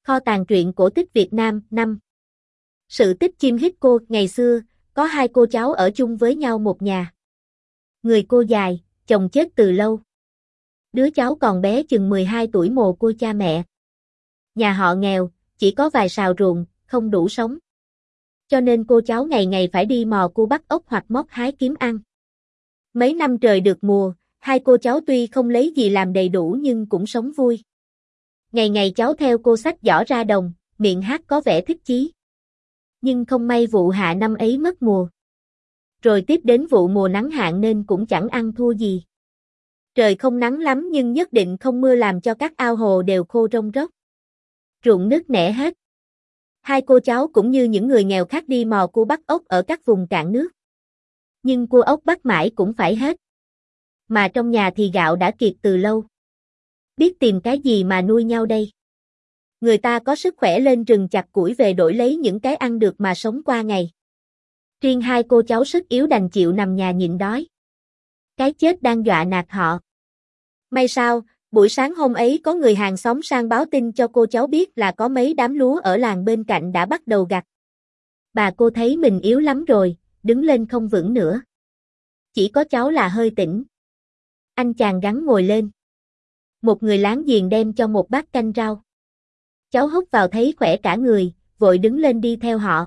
Kho tàng truyện cổ tích Việt Nam 5. Sự tích chim Hippo. Ngày xưa, có hai cô cháu ở chung với nhau một nhà. Người cô dài, chồng chết từ lâu. Đứa cháu còn bé chừng 12 tuổi mồ côi cha mẹ. Nhà họ nghèo, chỉ có vài sào ruộng, không đủ sống. Cho nên cô cháu ngày ngày phải đi mò cua bắt ốc hoặc móc hái kiếm ăn. Mấy năm trời được mùa, hai cô cháu tuy không lấy gì làm đầy đủ nhưng cũng sống vui. Ngày ngày cháu theo cô xách giỏ ra đồng, miệng hát có vẻ thích chí. Nhưng không may vụ hạ năm ấy mất mùa. Rồi tiếp đến vụ mùa nắng hạn nên cũng chẳng ăn thua gì. Trời không nắng lắm nhưng nhất định không mưa làm cho các ao hồ đều khô rông rốc. Ruộng nứt nẻ hết. Hai cô cháu cũng như những người nghèo khác đi mò cua bắt ốc ở các vùng cạn nước. Nhưng cua ốc bắt mãi cũng phải hết. Mà trong nhà thì gạo đã kiệt từ lâu. Biết tìm cái gì mà nuôi nhau đây? Người ta có sức khỏe lên rừng chặt củi về đổi lấy những cái ăn được mà sống qua ngày. Riêng hai cô cháu sức yếu đành chịu nằm nhà nhịn đói. Cái chết đang dọa nạt họ. May sao, buổi sáng hôm ấy có người hàng xóm sang báo tin cho cô cháu biết là có mấy đám lúa ở làng bên cạnh đã bắt đầu gặt. Bà cô thấy mình yếu lắm rồi, đứng lên không vững nữa. Chỉ có cháu là hơi tỉnh. Anh chàng gắng ngồi lên. Một người láng giềng đem cho một bát canh rau. Cháu húp vào thấy khỏe cả người, vội đứng lên đi theo họ.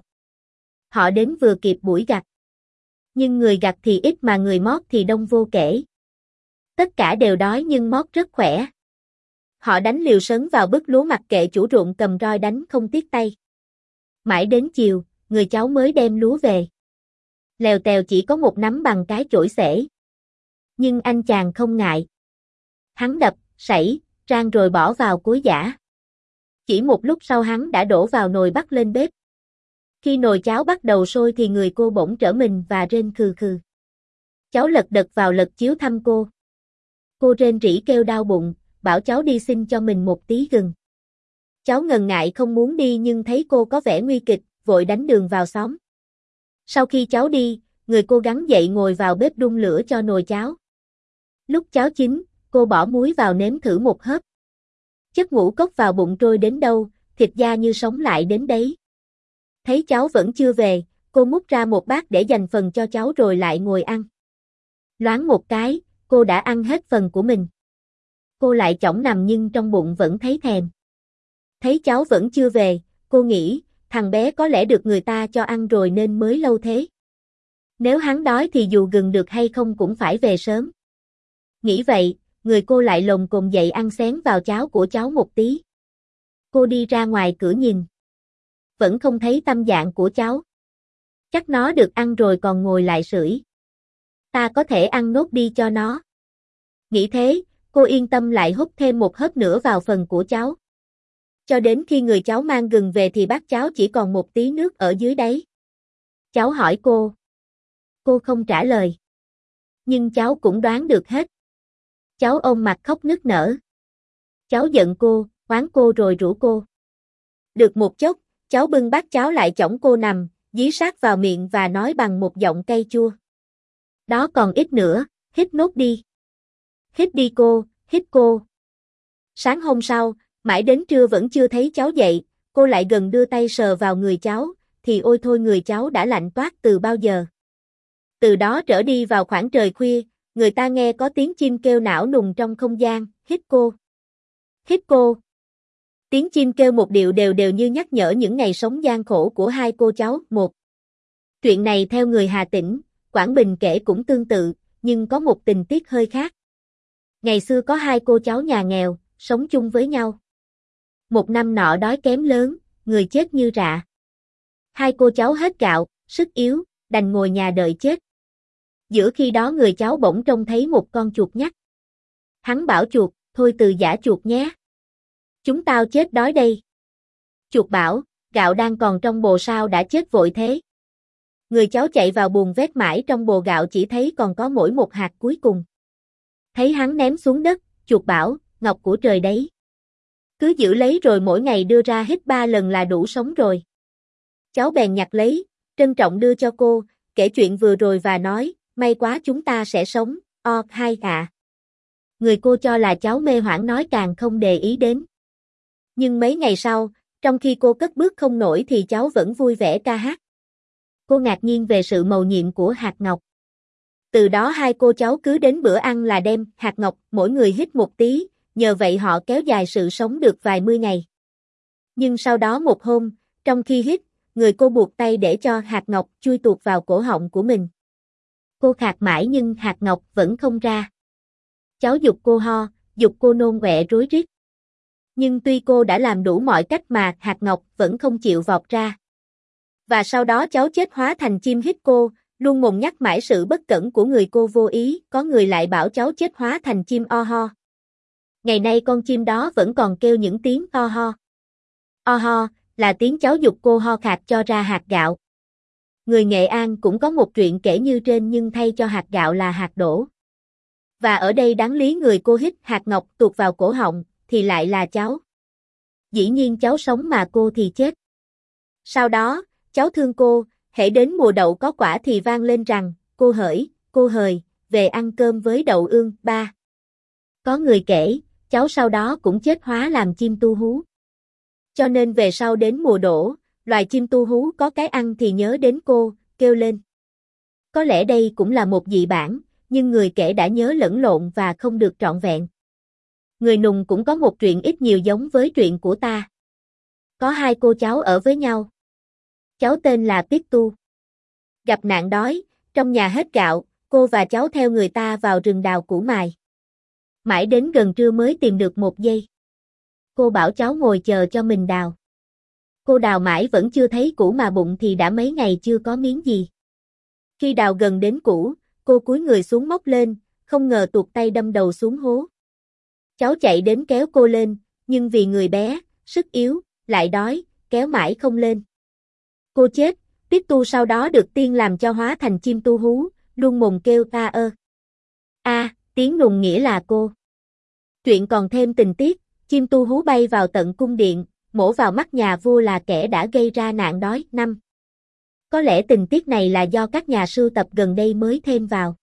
Họ đến vừa kịp buổi gặt. Nhưng người gặt thì ít mà người mót thì đông vô kể. Tất cả đều đói nhưng mót rất khỏe. Họ đánh liều sấn vào bức lúa mặc kệ chủ ruộng cầm roi đánh không tiếc tay. Mãi đến chiều, người cháu mới đem lúa về. Lèo tèo chỉ có một nắm bằng cái chổi xể. Nhưng anh chàng không ngại. Hắn đập, sảy, rang rồi bỏ vào cối giã. Chỉ một lúc sau hắn đã đổ vào nồi bắt lên bếp. Khi nồi cháo bắt đầu sôi thì người cô bỗng trở mình và rên khừ khừ. Cháu lật đật vào lật chiếu thăm cô. Cô rên rỉ kêu đau bụng, bảo cháu đi xin cho mình một tí gừng. Cháu ngần ngại không muốn đi nhưng thấy cô có vẻ nguy kịch, vội đánh đường vào xóm. Sau khi cháu đi, người cô gắng dậy ngồi vào bếp đun lửa cho nồi cháo. Lúc cháo chín, cô bỏ muối vào nếm thử một hớp. Chất ngũ cốc vào bụng trôi đến đâu, thịt da như sống lại đến đấy. Thấy cháu vẫn chưa về, cô múc ra một bát để dành phần cho cháu rồi lại ngồi ăn. Loáng một cái, cô đã ăn hết phần của mình. Cô lại chõng nằm nhưng trong bụng vẫn thấy thèm. Thấy cháu vẫn chưa về, cô nghĩ, thằng bé có lẽ được người ta cho ăn rồi nên mới lâu thế. Nếu hắn đói thì dù gừng được hay không cũng phải về sớm. Nghĩ vậy, người cô lại lồm cồm dậy ăn xén vào cháo của cháu một tí. Cô đi ra ngoài cửa nhìn. Vẫn không thấy tâm dạng của cháu. Chắc nó được ăn rồi còn ngồi lại sưởi. Ta có thể ăn nốt đi cho nó. Nghĩ thế, cô yên tâm lại húp thêm một hớp nữa vào phần của cháu. Cho đến khi người cháu mang gừng về thì bát cháo chỉ còn một tí nước ở dưới đáy. Cháu hỏi cô. Cô không trả lời. Nhưng cháu cũng đoán được hết. Cháu ôm mặt khóc nức nở. Cháu giận cô, oán cô rồi rủ cô. Được một chốc, cháu bưng bát cháo lại chõng cô nằm, dí sát vào miệng và nói bằng một giọng cay chua. Đó còn ít nữa, hít nốt đi. Hít đi cô, hít cô. Sáng hôm sau, mãi đến trưa vẫn chưa thấy cháu dậy, cô lại gần đưa tay sờ vào người cháu, thì ôi thôi người cháu đã lạnh toát từ bao giờ. Từ đó trở đi vào khoảng trời khuya, người ta nghe có tiếng chim kêu não nùng trong không gian, hít cô. Hít cô. Tiếng chim kêu một điệu đều đều như nhắc nhở những ngày sống gian khổ của hai cô cháu. Một. Chuyện này theo người Hà Tĩnh, Quảng Bình kể cũng tương tự, nhưng có một tình tiết hơi khác. Ngày xưa có hai cô cháu nhà nghèo, sống chung với nhau. Một năm nọ đói kém lớn, người chết như rạ. Hai cô cháu hết gạo, sức yếu, đành ngồi nhà đợi chết. Giữa khi đó người cháu bỗng trông thấy một con chuột nhắt. Hắn bảo chuột, thôi từ giã chuột nhé. Chúng tao chết đói đây. Chuột bảo, gạo đang còn trong bồ sao đã chết vội thế. Người cháu chạy vào buồng vét mãi trong bồ gạo chỉ thấy còn có mỗi một hạt cuối cùng. Thấy hắn ném xuống đất, chuột bảo, ngọc của trời đấy. Cứ giữ lấy rồi mỗi ngày đưa ra hít 3 lần là đủ sống rồi. Cháu bèn nhặt lấy, trân trọng đưa cho cô, kể chuyện vừa rồi và nói, may quá chúng ta sẽ sống, hai ạ. Người cô cho là cháu mê hoảng nói càng không để ý đến. Nhưng mấy ngày sau, Trong khi cô cất bước không nổi thì cháu vẫn vui vẻ ca hát. Cô ngạc nhiên về sự mầu nhiệm của hạt ngọc. Từ đó hai cô cháu cứ đến bữa ăn là đem hạt ngọc mỗi người hít một tí, nhờ vậy họ kéo dài sự sống được vài mươi ngày. Nhưng sau đó một hôm, trong khi hít, người cô buộc tay để cho hạt ngọc chui tuột vào cổ họng của mình. Cô khạc mãi nhưng hạt ngọc vẫn không ra. Cháu giục cô ho, giục cô nôn ọe rối rít. Nhưng tuy cô đã làm đủ mọi cách mà hạt ngọc vẫn không chịu vọt ra. Và sau đó cháu chết hóa thành chim hít cô, luôn mồm nhắc mãi sự bất cẩn của người cô vô ý, có người lại bảo cháu chết hóa thành chim o ho. Ngày nay con chim đó vẫn còn kêu những tiếng o ho. O ho là tiếng cháu giục cô ho khạc cho ra hạt gạo. Người Nghệ An cũng có một chuyện kể như trên nhưng thay cho hạt gạo là hạt đổ. Và ở đây đáng lý người cô hít hạt ngọc tuột vào cổ họng, thì lại là cháu. Dĩ nhiên cháu sống mà cô thì chết. Sau đó, cháu thương cô, hễ đến mùa đậu có quả thì vang lên rằng, cô hời, về ăn cơm với đậu ương, ba. Có người kể, cháu sau đó cũng chết hóa làm chim tu hú. Cho nên về sau đến mùa đổ, loài chim tu hú có cái ăn thì nhớ đến cô, kêu lên. Có lẽ đây cũng là một dị bản, nhưng người kể đã nhớ lẫn lộn và không được trọn vẹn. Người Nùng cũng có một chuyện ít nhiều giống với chuyện của ta. Có hai cô cháu ở với nhau. Cháu tên là Piết Tu. Gặp nạn đói, trong nhà hết gạo, cô và cháu theo người ta vào rừng đào củ mài. Mãi đến gần trưa mới tìm được một dây. Cô bảo cháu ngồi chờ cho mình đào. Cô đào mãi vẫn chưa thấy củ mà bụng thì đã mấy ngày chưa có miếng gì. Khi đào gần đến củ, cô cúi người xuống móc lên, không ngờ tuột tay đâm đầu xuống hố. Cháu chạy đến kéo cô lên, nhưng vì người bé, sức yếu, lại đói, kéo mãi không lên. Cô chết, Piết Tu sau đó được tiên làm cho hóa thành chim tu hú, luôn mồm kêu a ơ. Tiếng Nùng nghĩa là cô. Chuyện còn thêm tình tiết, chim tu hú bay vào tận cung điện, mổ vào mắt nhà vua là kẻ đã gây ra nạn đói. 5. Có lẽ tình tiết này là do các nhà sưu tập gần đây mới thêm vào.